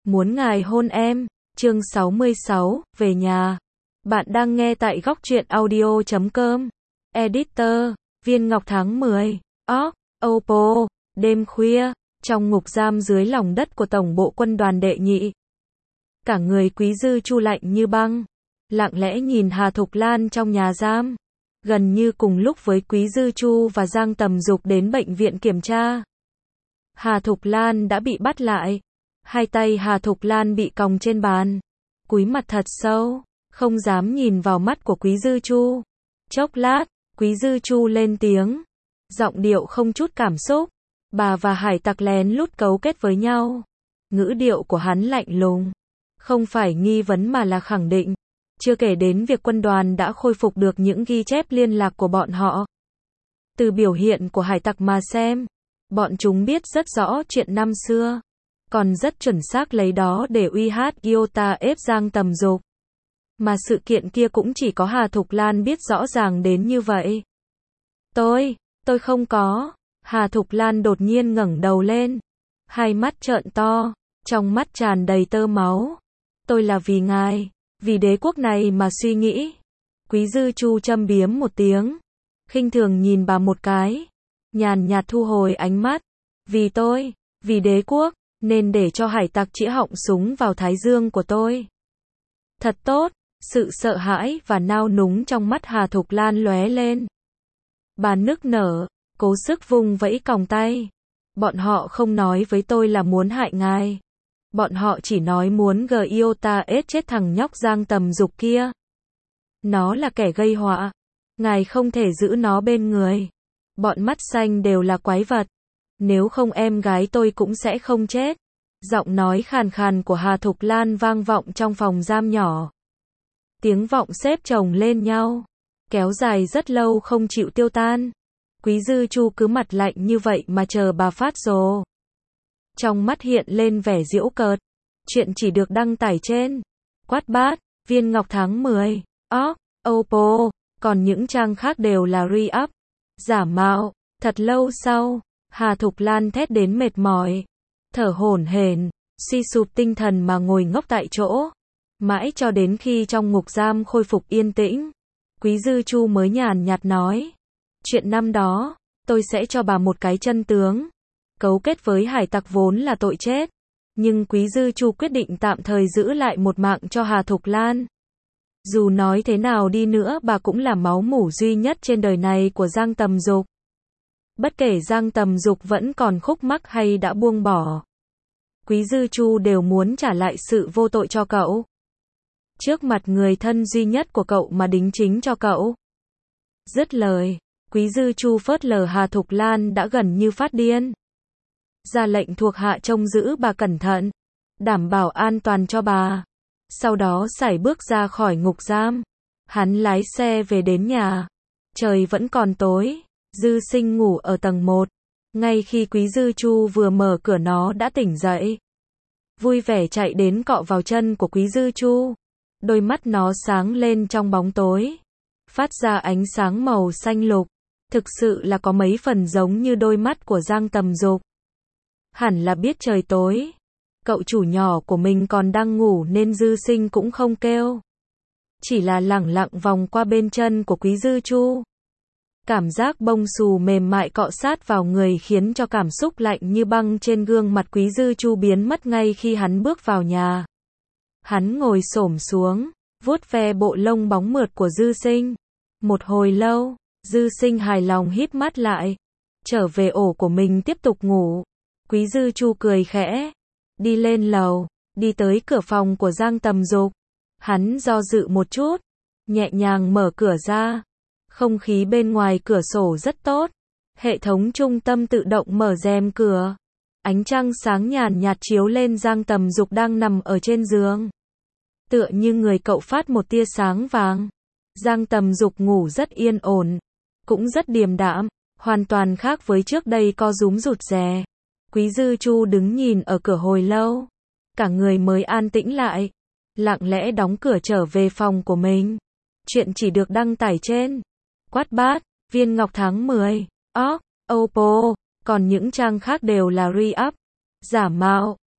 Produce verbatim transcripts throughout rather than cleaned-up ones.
Muốn ngài hôn em, chương sáu mươi sáu, về nhà. Bạn đang nghe tại góc truyện audio chấm com. Editor, Viên Ngọc tháng mười. Org, Oppo, đêm khuya, trong ngục giam dưới lòng đất của Tổng bộ quân đoàn đệ nhị. Cả người Quý Dư Chu lạnh như băng, lặng lẽ nhìn Hà Thục Lan trong nhà giam. Gần như cùng lúc với Quý Dư Chu và Giang Tầm Dục đến bệnh viện kiểm tra, Hà Thục Lan đã bị bắt lại. Hai tay Hà Thục Lan bị còng trên bàn, cúi mặt thật sâu, không dám nhìn vào mắt của Quý Dư Chu. Chốc lát, Quý Dư Chu lên tiếng, giọng điệu không chút cảm xúc. Bà và hải tặc lén lút cấu kết với nhau. Ngữ điệu của hắn lạnh lùng, không phải nghi vấn mà là khẳng định. Chưa kể đến việc quân đoàn đã khôi phục được những ghi chép liên lạc của bọn họ. Từ biểu hiện của hải tặc mà xem, bọn chúng biết rất rõ chuyện năm xưa, còn rất chuẩn xác lấy đó để uy hát Iota ép Giang Tầm Dục. Mà sự kiện kia cũng chỉ có Hà Thục Lan biết rõ ràng đến như vậy. Tôi, tôi không có. Hà Thục Lan đột nhiên ngẩng đầu lên, hai mắt trợn to, trong mắt tràn đầy tơ máu. Tôi là vì ngài, vì đế quốc này mà suy nghĩ. Quý Dư Chu châm biếm một tiếng, khinh thường nhìn bà một cái, nhàn nhạt thu hồi ánh mắt. Vì tôi, vì đế quốc, nên để cho hải tặc chĩa họng súng vào thái dương của tôi. Thật tốt. Sự sợ hãi và nao núng trong mắt Hà Thục Lan lóe lên. Bà nức nở, cố sức vung vẫy còng tay. Bọn họ không nói với tôi là muốn hại ngài. Bọn họ chỉ nói muốn gờ Iota ết chết thằng nhóc Giang Tầm Dục kia. Nó là kẻ gây họa. Ngài không thể giữ nó bên người. Bọn mắt xanh đều là quái vật. Nếu không em gái tôi cũng sẽ không chết. Giọng nói khàn khàn của Hà Thục Lan vang vọng trong phòng giam nhỏ. Tiếng vọng xếp chồng lên nhau, kéo dài rất lâu không chịu tiêu tan. Quý Dư Chu cứ mặt lạnh như vậy mà chờ bà phát rồ. Trong mắt hiện lên vẻ giễu cợt. Chuyện chỉ được đăng tải trên Quát Bát, Viên Ngọc tháng mười, Org, Oppo, còn những trang khác đều là re-up, giả mạo. Thật lâu sau, Hà Thục Lan thét đến mệt mỏi, thở hổn hển, suy sụp tinh thần mà ngồi ngốc tại chỗ. Mãi cho đến khi trong ngục giam khôi phục yên tĩnh, Quý Dư Chu mới nhàn nhạt nói. Chuyện năm đó, tôi sẽ cho bà một cái chân tướng. Cấu kết với hải tặc vốn là tội chết. Nhưng Quý Dư Chu quyết định tạm thời giữ lại một mạng cho Hà Thục Lan. Dù nói thế nào đi nữa bà cũng là máu mủ duy nhất trên đời này của Giang Tầm Dục. Bất kể Giang Tầm Dục vẫn còn khúc mắc hay đã buông bỏ, Quý Dư Chu đều muốn trả lại sự vô tội cho cậu. Trước mặt người thân duy nhất của cậu mà đính chính cho cậu. Dứt lời, Quý Dư Chu phớt lờ Hà Thục Lan đã gần như phát điên. Ra lệnh thuộc hạ trông giữ bà cẩn thận, đảm bảo an toàn cho bà. Sau đó sải bước ra khỏi ngục giam. Hắn lái xe về đến nhà. Trời vẫn còn tối. Dư Sinh ngủ ở tầng một. Ngay khi Quý Dư Chu vừa mở cửa nó đã tỉnh dậy. Vui vẻ chạy đến cọ vào chân của Quý Dư Chu. Đôi mắt nó sáng lên trong bóng tối, phát ra ánh sáng màu xanh lục. Thực sự là có mấy phần giống như đôi mắt của Giang Tầm Dục. Hẳn là biết trời tối, cậu chủ nhỏ của mình còn đang ngủ nên Dư Sinh cũng không kêu. Chỉ là lẳng lặng vòng qua bên chân của Quý Dư Chu. Cảm giác bông xù mềm mại cọ sát vào người khiến cho cảm xúc lạnh như băng trên gương mặt Quý Dư Chu biến mất ngay khi hắn bước vào nhà. Hắn ngồi xổm xuống, vuốt ve bộ lông bóng mượt của Dư Sinh. Một hồi lâu, Dư Sinh hài lòng híp mắt lại, trở về ổ của mình tiếp tục ngủ. Quý Dư Chu cười khẽ, đi lên lầu, đi tới cửa phòng của Giang Tầm Dục. Hắn do dự một chút, nhẹ nhàng mở cửa ra. Không khí bên ngoài cửa sổ rất tốt. Hệ thống trung tâm tự động mở rèm cửa. Ánh trăng sáng nhàn nhạt chiếu lên Giang Tầm Dục đang nằm ở trên giường. Tựa như người cậu phát một tia sáng vàng. Giang Tầm Dục ngủ rất yên ổn, cũng rất điềm đạm, hoàn toàn khác với trước đây co rúm rụt rè. Quý Dư Chu đứng nhìn ở cửa hồi lâu, cả người mới an tĩnh lại, lặng lẽ đóng cửa trở về phòng của mình. Chuyện chỉ được đăng tải trên Quát Bát, Viên Ngọc tháng mười, Org, Oppo, còn những trang khác đều là re-up, giả mạo.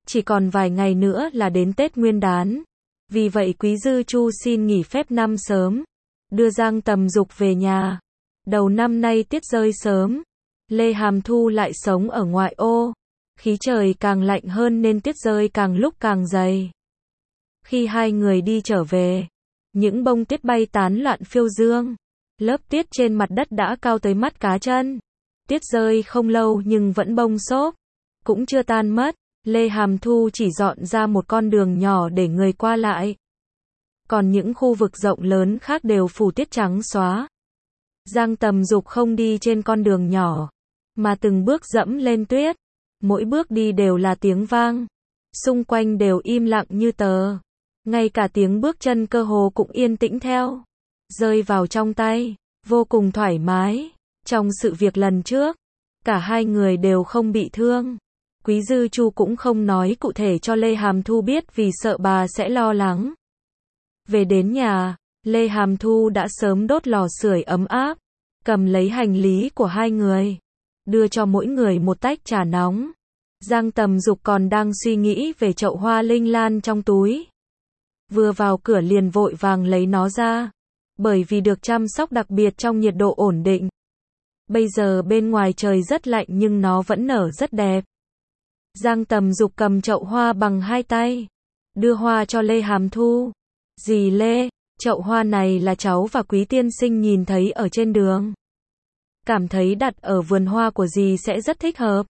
Chỉ còn vài ngày nữa là đến Tết Nguyên đán. Vì vậy Quý Dư Chu xin nghỉ phép năm sớm, đưa Giang Tầm Dục về nhà. Đầu năm nay tiết rơi sớm, Lê Hàm Thu lại sống ở ngoại ô. Khí trời càng lạnh hơn nên tiết rơi càng lúc càng dày. Khi hai người đi trở về, những bông tuyết bay tán loạn phiêu dương. Lớp tuyết trên mặt đất đã cao tới mắt cá chân. Tuyết rơi không lâu nhưng vẫn bông xốp, cũng chưa tan mất. Lê Hàm Thu chỉ dọn ra một con đường nhỏ để người qua lại. Còn những khu vực rộng lớn khác đều phủ tuyết trắng xóa. Giang Tầm Dục không đi trên con đường nhỏ, mà từng bước dẫm lên tuyết. Mỗi bước đi đều là tiếng vang. Xung quanh đều im lặng như tờ. Ngay cả tiếng bước chân cơ hồ cũng yên tĩnh theo. Rơi vào trong tay, vô cùng thoải mái. Trong sự việc lần trước, cả hai người đều không bị thương. Quý Dư Chu cũng không nói cụ thể cho Lê Hàm Thu biết vì sợ bà sẽ lo lắng. Về đến nhà, Lê Hàm Thu đã sớm đốt lò sưởi ấm áp, cầm lấy hành lý của hai người, đưa cho mỗi người một tách trà nóng. Giang Tầm Dục còn đang suy nghĩ về chậu hoa linh lan trong túi. Vừa vào cửa liền vội vàng lấy nó ra, bởi vì được chăm sóc đặc biệt trong nhiệt độ ổn định. Bây giờ bên ngoài trời rất lạnh nhưng nó vẫn nở rất đẹp. Giang Tầm Dục cầm chậu hoa bằng hai tay, đưa hoa cho Lê Hàm Thu. Dì Lê, chậu hoa này là cháu và Quý tiên sinh nhìn thấy ở trên đường. Cảm thấy đặt ở vườn hoa của dì sẽ rất thích hợp.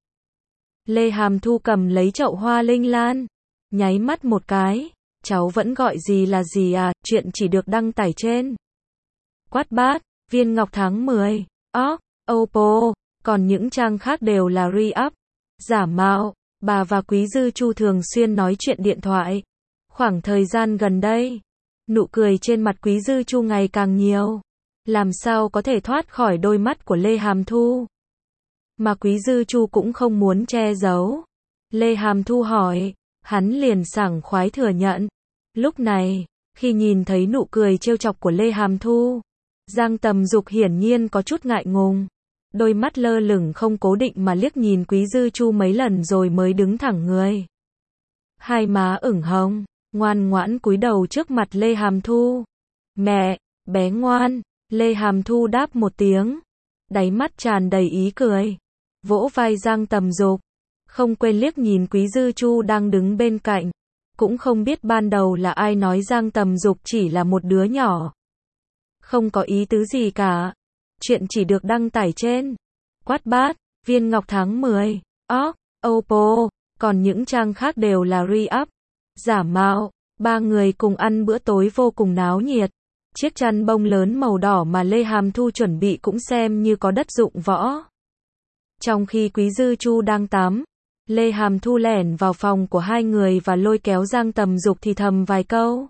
Lê Hàm Thu cầm lấy chậu hoa linh lan, nháy mắt một cái. Cháu vẫn gọi dì là dì à, chuyện chỉ được đăng tải trên Quát Bát, Viên Ngọc tháng mười, Org, Oppo, còn những trang khác đều là re-up, giả mạo. Bà và Quý Dư Chu thường xuyên nói chuyện điện thoại. Khoảng thời gian gần đây, nụ cười trên mặt Quý Dư Chu ngày càng nhiều. Làm sao có thể thoát khỏi đôi mắt của Lê Hàm Thu. Mà Quý Dư Chu cũng không muốn che giấu. Lê Hàm Thu hỏi, hắn liền sảng khoái thừa nhận. Lúc này, khi nhìn thấy nụ cười trêu chọc của Lê Hàm Thu, Giang Tầm Dục hiển nhiên có chút ngại ngùng. Đôi mắt lơ lửng không cố định mà liếc nhìn Quý Dư Chu mấy lần rồi mới đứng thẳng người. Hai má ửng hồng, ngoan ngoãn cúi đầu trước mặt Lê Hàm Thu. Mẹ, bé ngoan. Lê Hàm Thu đáp một tiếng, đáy mắt tràn đầy ý cười, vỗ vai Giang Tầm Dục, không quên liếc nhìn Quý Dư Chu đang đứng bên cạnh. Cũng không biết ban đầu là ai nói Giang Tầm Dục chỉ là một đứa nhỏ. Không có ý tứ gì cả. Chuyện chỉ được đăng tải trên Quát Bát, Viên Ngọc tháng mười, Org, Oppo, còn những trang khác đều là re-up, giả mạo. Ba người cùng ăn bữa tối vô cùng náo nhiệt. Chiếc chăn bông lớn màu đỏ mà Lê Hàm Thu chuẩn bị cũng xem như có đất dụng võ. Trong khi Quý Dư Chu đang tắm, Lê Hàm Thu lẻn vào phòng của hai người và lôi kéo Giang Tầm Dục thì thầm vài câu.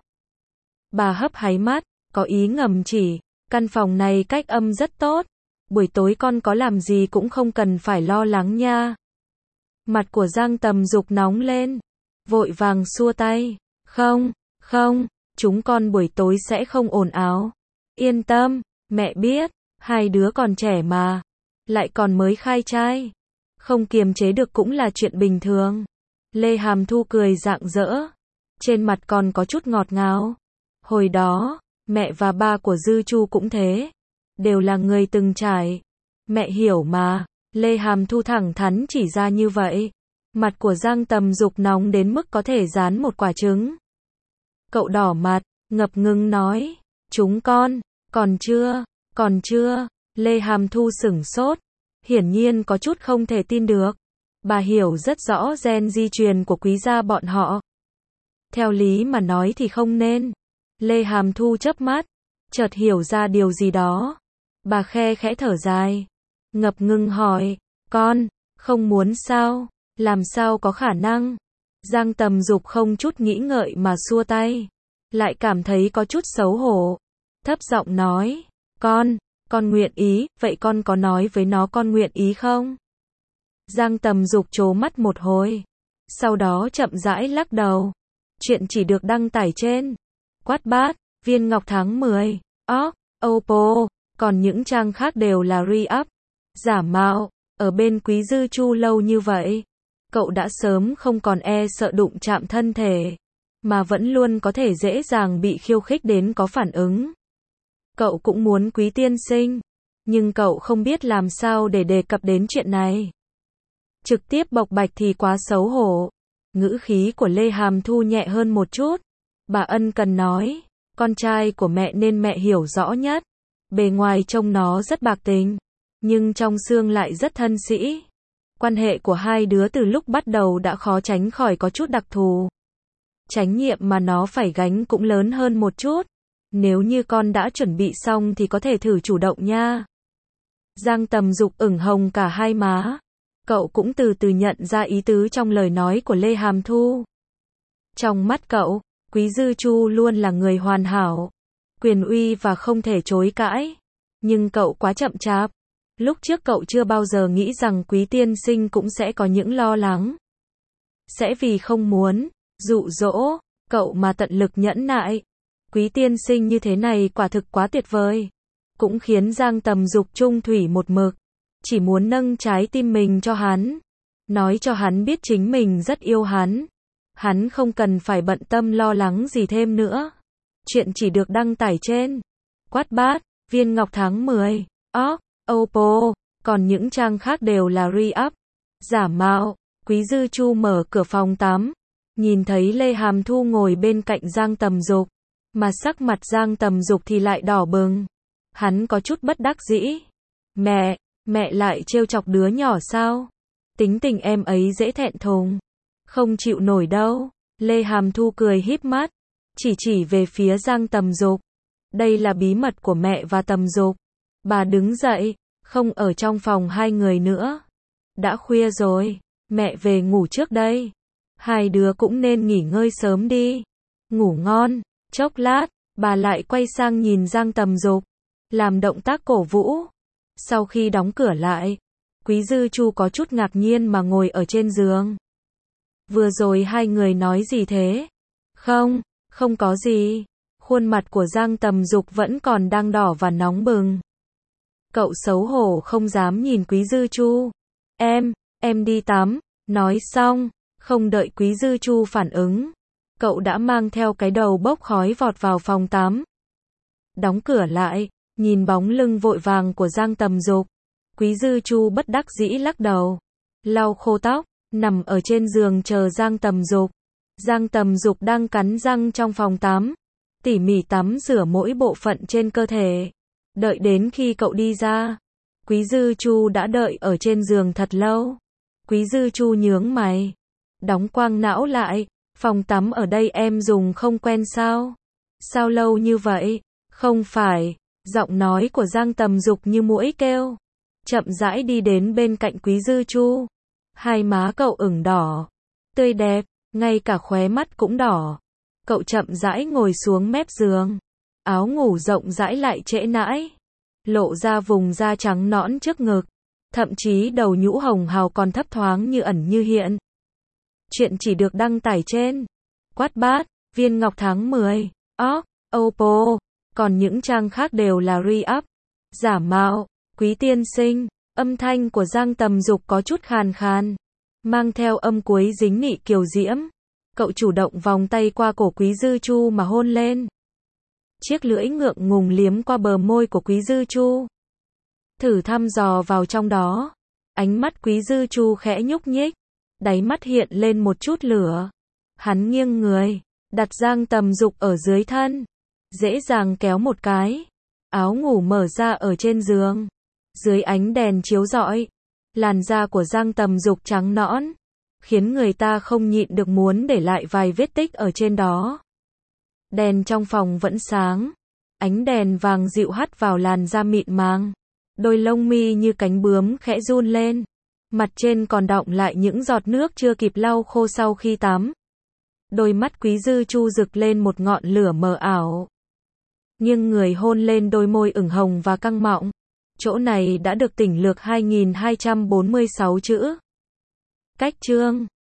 Bà hấp háy mắt, có ý ngầm chỉ, căn phòng này cách âm rất tốt, buổi tối con có làm gì cũng không cần phải lo lắng nha. Mặt của Giang Tầm Dục nóng lên, vội vàng xua tay, không, không, chúng con buổi tối sẽ không ồn ào. Yên tâm, mẹ biết, hai đứa còn trẻ mà, lại còn mới khai trai, không kiềm chế được cũng là chuyện bình thường. Lê Hàm Thu cười rạng rỡ, trên mặt còn có chút ngọt ngào. Hồi đó, mẹ và ba của Dư Chu cũng thế, đều là người từng trải. Mẹ hiểu mà. Lê Hàm Thu thẳng thắn chỉ ra như vậy. Mặt của Giang Tầm Dục nóng đến mức có thể dán một quả trứng. Cậu đỏ mặt, ngập ngừng nói, chúng con, còn chưa, còn chưa. Lê Hàm Thu sửng sốt, hiển nhiên có chút không thể tin được. Bà hiểu rất rõ gen di truyền của Quý gia bọn họ. Theo lý mà nói thì không nên. Lê Hàm Thu chớp mắt, chợt hiểu ra điều gì đó. Bà khe khẽ thở dài, ngập ngừng hỏi, con, không muốn sao, làm sao có khả năng. Giang Tầm Dục không chút nghĩ ngợi mà xua tay, lại cảm thấy có chút xấu hổ. Thấp giọng nói, con, con nguyện ý, vậy con có nói với nó con nguyện ý không? Giang Tầm Dục trố mắt một hồi, sau đó chậm rãi lắc đầu. Chuyện chỉ được đăng tải trên Quát Bát, Viên Ngọc tháng mười, Org, Oppo, còn những trang khác đều là re-up, giả mạo. Ở bên Quý Dư Chu lâu như vậy, Cậu đã sớm không còn e sợ đụng chạm thân thể, mà vẫn luôn có thể dễ dàng bị khiêu khích đến có phản ứng. Cậu cũng muốn Quý tiên sinh, nhưng cậu không biết làm sao để đề cập đến chuyện này. Trực tiếp bộc bạch thì quá xấu hổ. Ngữ khí của Lê Hàm Thu nhẹ hơn một chút. Bà ân cần nói, con trai của mẹ nên mẹ hiểu rõ nhất. Bề ngoài trông nó rất bạc tình, nhưng trong xương lại rất thân sĩ. Quan hệ của hai đứa từ lúc bắt đầu đã khó tránh khỏi có chút đặc thù. Trách nhiệm mà nó phải gánh cũng lớn hơn một chút. Nếu như con đã chuẩn bị xong thì có thể thử chủ động nha. Giang Tầm Dục ửng hồng cả hai má. Cậu cũng từ từ nhận ra ý tứ trong lời nói của Lê Hàm Thu. Trong mắt cậu, Quý Dư Chu luôn là người hoàn hảo, quyền uy và không thể chối cãi. Nhưng cậu quá chậm chạp. Lúc trước cậu chưa bao giờ nghĩ rằng Quý tiên sinh cũng sẽ có những lo lắng. Sẽ vì không muốn dụ dỗ cậu mà tận lực nhẫn nại. Quý tiên sinh như thế này quả thực quá tuyệt vời. Cũng khiến Giang Tầm Dục trung thủy một mực. Chỉ muốn nâng trái tim mình cho hắn. Nói cho hắn biết chính mình rất yêu hắn. Hắn không cần phải bận tâm lo lắng gì thêm nữa. Chuyện chỉ được đăng tải trên Quát Bát, Viên Ngọc tháng mười, Org, Oppo. Còn những trang khác đều là re-up, giả mạo. Quý Dư Chu mở cửa phòng tắm. Nhìn thấy Lê Hàm Thu ngồi bên cạnh Giang Tầm Dục. Mà sắc mặt Giang Tầm Dục thì lại đỏ bừng. Hắn có chút bất đắc dĩ. Mẹ, mẹ lại trêu chọc đứa nhỏ sao? Tính tình em ấy dễ thẹn thùng. Không chịu nổi đâu. Lê Hàm Thu cười híp mắt. Chỉ chỉ về phía Giang Tầm Dục. Đây là bí mật của mẹ và Tầm Dục. Bà đứng dậy. Không ở trong phòng hai người nữa. Đã khuya rồi. Mẹ về ngủ trước đây. Hai đứa cũng nên nghỉ ngơi sớm đi. Ngủ ngon. Chốc lát, bà lại quay sang nhìn Giang Tầm Dục. Làm động tác cổ vũ. Sau khi đóng cửa lại, Quý Dư Chu có chút ngạc nhiên mà ngồi ở trên giường. Vừa rồi hai người nói gì thế? Không, không có gì. Khuôn mặt của Giang Tầm Dục vẫn còn đang đỏ và nóng bừng. Cậu xấu hổ không dám nhìn Quý Dư Chu. Em, em đi tắm. Nói xong, không đợi Quý Dư Chu phản ứng. Cậu đã mang theo cái đầu bốc khói vọt vào phòng tắm. Đóng cửa lại, nhìn bóng lưng vội vàng của Giang Tầm Dục. Quý Dư Chu bất đắc dĩ lắc đầu. Lau khô tóc, nằm ở trên giường chờ Giang Tầm Dục. Giang Tầm Dục đang cắn răng trong phòng tắm. Tỉ mỉ tắm rửa mỗi bộ phận trên cơ thể. Đợi đến khi cậu đi ra, Quý Dư Chu đã đợi ở trên giường thật lâu. Quý Dư Chu nhướng mày. Đóng quang não lại. Phòng tắm ở đây em dùng không quen sao? Sao lâu như vậy? Không phải. Giọng nói của Giang Tầm Dục như muỗi kêu. Chậm rãi đi đến bên cạnh Quý Dư Chu. Hai má cậu ửng đỏ. Tươi đẹp. Ngay cả khóe mắt cũng đỏ. Cậu chậm rãi ngồi xuống mép giường. Áo ngủ rộng rãi lại trễ nãi. Lộ ra vùng da trắng nõn trước ngực. Thậm chí đầu nhũ hồng hào còn thấp thoáng như ẩn như hiện. Chuyện chỉ được đăng tải trên Quát Bát, Viên Ngọc tháng mười, Org, Oppo. Còn những trang khác đều là re-up, giả mạo. Quý tiên sinh. Âm thanh của Giang Tầm Dục có chút khàn khàn, mang theo âm cuối dính nị kiều diễm. Cậu chủ động vòng tay qua cổ Quý Dư Chu mà hôn lên. Chiếc lưỡi ngượng ngùng liếm qua bờ môi của Quý Dư Chu. Thử thăm dò vào trong đó. Ánh mắt Quý Dư Chu khẽ nhúc nhích. Đáy mắt hiện lên một chút lửa. Hắn nghiêng người, đặt Giang Tầm Dục ở dưới thân. Dễ dàng kéo một cái. Áo ngủ mở ra ở trên giường. Dưới ánh đèn chiếu rọi, làn da của Giang Tầm Dục trắng nõn, khiến người ta không nhịn được muốn để lại vài vết tích ở trên đó. Đèn trong phòng vẫn sáng. Ánh đèn vàng dịu hắt vào làn da mịn màng. Đôi lông mi như cánh bướm khẽ run lên. Mặt trên còn đọng lại những giọt nước chưa kịp lau khô sau khi tắm. Đôi mắt Quý Dư Chu rực lên một ngọn lửa mờ ảo. Nhưng người hôn lên đôi môi ửng hồng và căng mọng. Chỗ này đã được tỉnh lược hai nghìn hai trăm bốn mươi sáu chữ. Cách chương